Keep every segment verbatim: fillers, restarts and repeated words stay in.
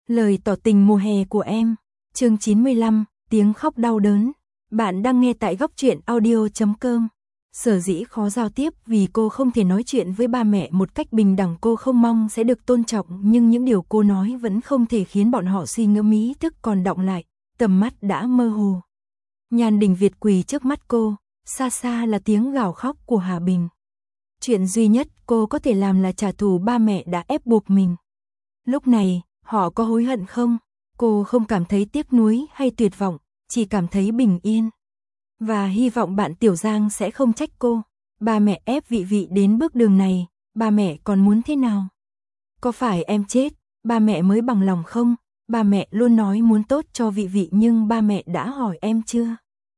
Lời tỏ tình mùa hè của em. Chương chín mươi lăm, tiếng khóc đau đớn. Bạn đang nghe tại góc truyện audio chấm com. Sở dĩ khó giao tiếp vì cô không thể nói chuyện với ba mẹ một cách bình đẳng, cô không mong sẽ được tôn trọng, nhưng những điều cô nói vẫn không thể khiến bọn họ suy ngẫm, ý thức còn đọng lại, tầm mắt đã mơ hồ. Nhan Đình Việt quỳ trước mắt cô, xa xa là tiếng gào khóc của Hà Bình. Chuyện duy nhất cô có thể làm là trả thù ba mẹ đã ép buộc mình. Lúc này, họ có hối hận không? Cô không cảm thấy tiếc nuối hay tuyệt vọng, chỉ cảm thấy bình yên. Và hy vọng bạn Tiểu Giang sẽ không trách cô. Ba mẹ ép Vị Vị đến bước đường này, ba mẹ còn muốn thế nào? Có phải em chết, ba mẹ mới bằng lòng không? Ba mẹ luôn nói muốn tốt cho Vị Vị, nhưng ba mẹ đã hỏi em chưa?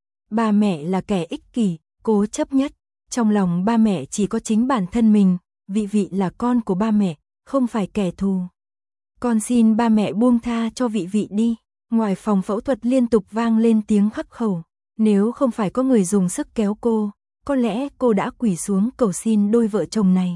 Ba mẹ là kẻ ích kỷ, cố chấp nhất. Trong lòng ba mẹ chỉ có chính bản thân mình. Vị Vị là con của ba mẹ, không phải kẻ thù. Con xin ba mẹ buông tha cho Vị Vị đi. Ngoài phòng phẫu thuật liên tục vang lên tiếng khắc khẩu. Nếu không phải có người dùng sức kéo cô, có lẽ cô đã quỳ xuống cầu xin đôi vợ chồng này.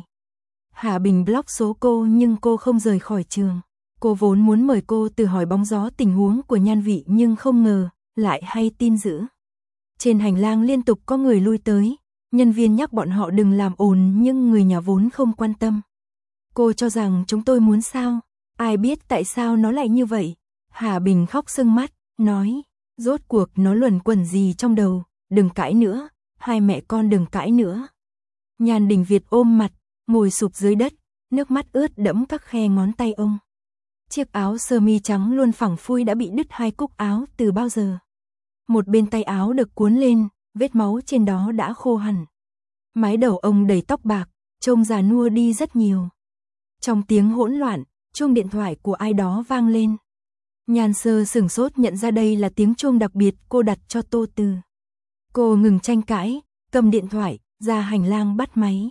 Hà Bình block số cô nhưng cô không rời khỏi trường. Cô vốn muốn mời cô từ hỏi bóng gió tình huống của Nhan Vị, nhưng không ngờ lại hay tin dữ. Trên hành lang liên tục có người lui tới. Nhân viên nhắc bọn họ đừng làm ồn, nhưng người nhà vốn không quan tâm. Cô cho rằng chúng tôi muốn sao? Ai biết tại sao nó lại như vậy? Hà Bình khóc sưng mắt, nói, rốt cuộc nó luẩn quẩn gì trong đầu, đừng cãi nữa, hai mẹ con đừng cãi nữa. Nhan Đình Việt ôm mặt, ngồi sụp dưới đất, nước mắt ướt đẫm các khe ngón tay ông. Chiếc áo sơ mi trắng luôn phẳng phui đã bị đứt hai cúc áo từ bao giờ. Một bên tay áo được cuốn lên, vết máu trên đó đã khô hẳn. Mái đầu ông đầy tóc bạc, trông già nua đi rất nhiều. Trong tiếng hỗn loạn, chuông điện thoại của ai đó vang lên. Nhan Sơ sửng sốt nhận ra đây là tiếng chuông đặc biệt cô đặt cho Tô Từ. Cô ngừng tranh cãi, cầm điện thoại, ra hành lang bắt máy.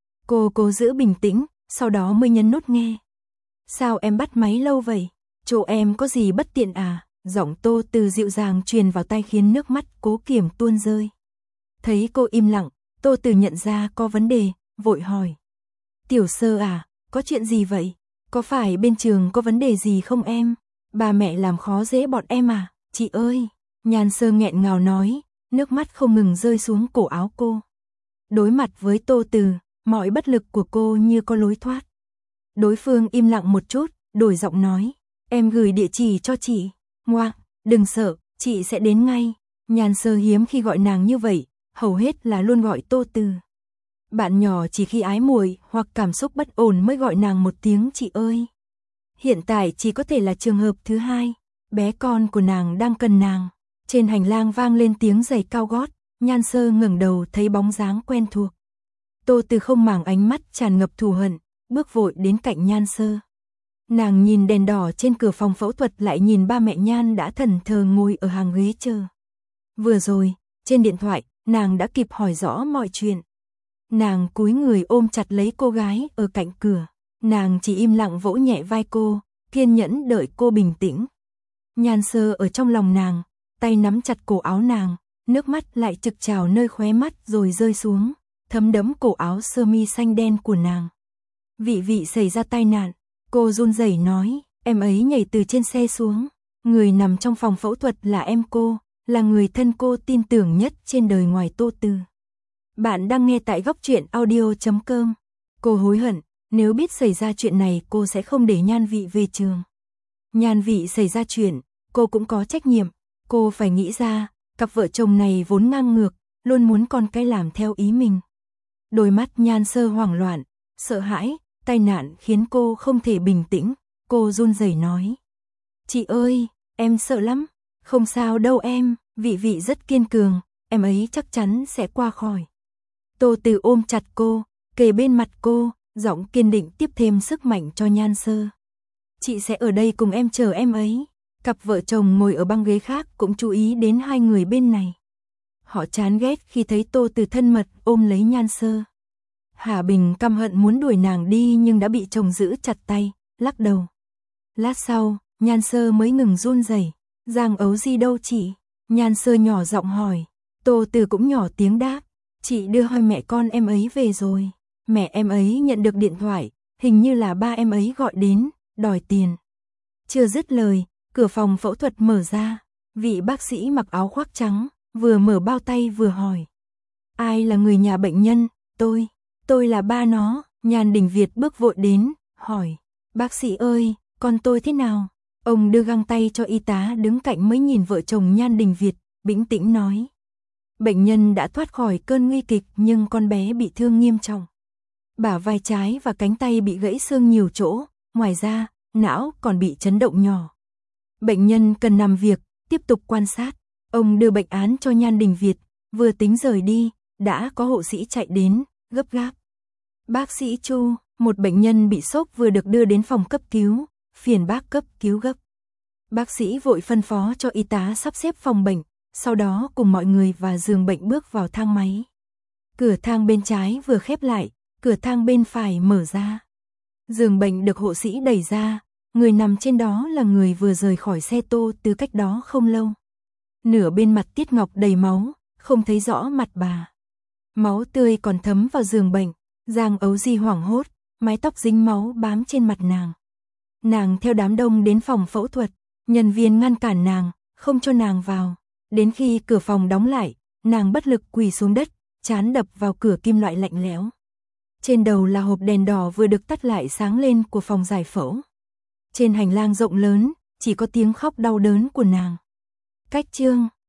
Cô cố giữ bình tĩnh, sau đó mới nhấn nút nghe. Sao em bắt máy lâu vậy? Chỗ em có gì bất tiện à? Giọng Tô Từ dịu dàng truyền vào tai khiến nước mắt Cố Kiểm tuôn rơi. Thấy cô im lặng, Tô Từ nhận ra có vấn đề, vội hỏi. Tiểu Sơ à, có chuyện gì vậy? Có phải bên trường có vấn đề gì không em? Ba mẹ làm khó dễ bọn em à? Chị ơi! Nhan Sơ nghẹn ngào nói, nước mắt không ngừng rơi xuống cổ áo cô. Đối mặt với Tô Từ, mọi bất lực của cô như có lối thoát. Đối phương im lặng một chút, đổi giọng nói. Em gửi địa chỉ cho chị. Ngoan, đừng sợ, chị sẽ đến ngay. Nhan Sơ hiếm khi gọi nàng như vậy, hầu hết là luôn gọi Tô Từ. Bạn nhỏ chỉ khi ái muội hoặc cảm xúc bất ổn mới gọi nàng một tiếng chị ơi. Hiện tại chỉ có thể là trường hợp thứ hai, bé con của nàng đang cần nàng. Trên hành lang vang lên tiếng giày cao gót, Nhan Sơ ngẩng đầu thấy bóng dáng quen thuộc. Tô Từ không màng ánh mắt tràn ngập thù hận, bước vội đến cạnh Nhan Sơ. Nàng nhìn đèn đỏ trên cửa phòng phẫu thuật, lại nhìn ba mẹ Nhan đã thẫn thờ ngồi ở hàng ghế chờ. Vừa rồi, trên điện thoại, nàng đã kịp hỏi rõ mọi chuyện. Nàng cúi người ôm chặt lấy cô gái ở cạnh cửa. Nàng chỉ im lặng vỗ nhẹ vai cô, kiên nhẫn đợi cô bình tĩnh. Nhan Sơ ở trong lòng nàng, tay nắm chặt cổ áo nàng, nước mắt lại trực trào nơi khóe mắt rồi rơi xuống, thấm đẫm cổ áo sơ mi xanh đen của nàng. Vị Vị xảy ra tai nạn, cô run rẩy nói, em ấy nhảy từ trên xe xuống. Người nằm trong phòng phẫu thuật là em cô, là người thân cô tin tưởng nhất trên đời ngoài Tô Từ. Bạn đang nghe tại góc truyện audio chấm com. Cô hối hận, nếu biết xảy ra chuyện này cô sẽ không để Nhan Vị về trường. Nhan Vị xảy ra chuyện, cô cũng có trách nhiệm. Cô phải nghĩ ra, cặp vợ chồng này vốn ngang ngược, luôn muốn con cái làm theo ý mình. Đôi mắt Nhan Sơ hoảng loạn, sợ hãi, tai nạn khiến cô không thể bình tĩnh. Cô run rẩy nói. Chị ơi, em sợ lắm. Không sao đâu em, Vị Vị rất kiên cường, em ấy chắc chắn sẽ qua khỏi. Tô Từ ôm chặt cô, kề bên mặt cô, giọng kiên định tiếp thêm sức mạnh cho Nhan Sơ. Chị sẽ ở đây cùng em chờ em ấy. Cặp vợ chồng ngồi ở băng ghế khác cũng chú ý đến hai người bên này. Họ chán ghét khi thấy Tô Từ thân mật ôm lấy Nhan Sơ. Hà Bình căm hận muốn đuổi nàng đi nhưng đã bị chồng giữ chặt tay, lắc đầu. Lát sau, Nhan Sơ mới ngừng run rẩy. Giang Ấu Di đâu chị? Nhan Sơ nhỏ giọng hỏi. Tô Từ cũng nhỏ tiếng đáp. Chị đưa hai mẹ con em ấy về rồi. Mẹ em ấy nhận được điện thoại, hình như là ba em ấy gọi đến, đòi tiền. Chưa dứt lời, cửa phòng phẫu thuật mở ra, vị bác sĩ mặc áo khoác trắng, vừa mở bao tay vừa hỏi. Ai là người nhà bệnh nhân? Tôi, tôi là ba nó. Nhan Đình Việt bước vội đến, hỏi. Bác sĩ ơi, con tôi thế nào? Ông đưa găng tay cho y tá đứng cạnh mới nhìn vợ chồng Nhan Đình Việt, bình tĩnh nói. Bệnh nhân đã thoát khỏi cơn nguy kịch nhưng con bé bị thương nghiêm trọng. Bả vai trái và cánh tay bị gãy xương nhiều chỗ, ngoài ra, não còn bị chấn động nhỏ. Bệnh nhân cần nằm việc, tiếp tục quan sát. Ông đưa bệnh án cho Nhan Đình Việt, vừa tính rời đi, đã có hộ sĩ chạy đến, gấp gáp. Bác sĩ Chu, một bệnh nhân bị sốc vừa được đưa đến phòng cấp cứu, phiền bác cấp cứu gấp. Bác sĩ vội phân phó cho y tá sắp xếp phòng bệnh, sau đó cùng mọi người và giường bệnh bước vào thang máy. Cửa thang bên trái vừa khép lại, cửa thang bên phải mở ra. Giường bệnh được hộ sĩ đẩy ra, người nằm trên đó là người vừa rời khỏi xe tô từ cách đó không lâu. Nửa bên mặt Tiết Ngọc đầy máu, không thấy rõ mặt bà. Máu tươi còn thấm vào giường bệnh, Giang Ấu Di hoảng hốt, mái tóc dính máu bám trên mặt nàng. Nàng theo đám đông đến phòng phẫu thuật, nhân viên ngăn cản nàng, không cho nàng vào. Đến khi cửa phòng đóng lại, nàng bất lực quỳ xuống đất, trán đập vào cửa kim loại lạnh lẽo. Trên đầu là hộp đèn đỏ vừa được tắt lại sáng lên của phòng giải phẫu. Trên hành lang rộng lớn, chỉ có tiếng khóc đau đớn của nàng. Cách chương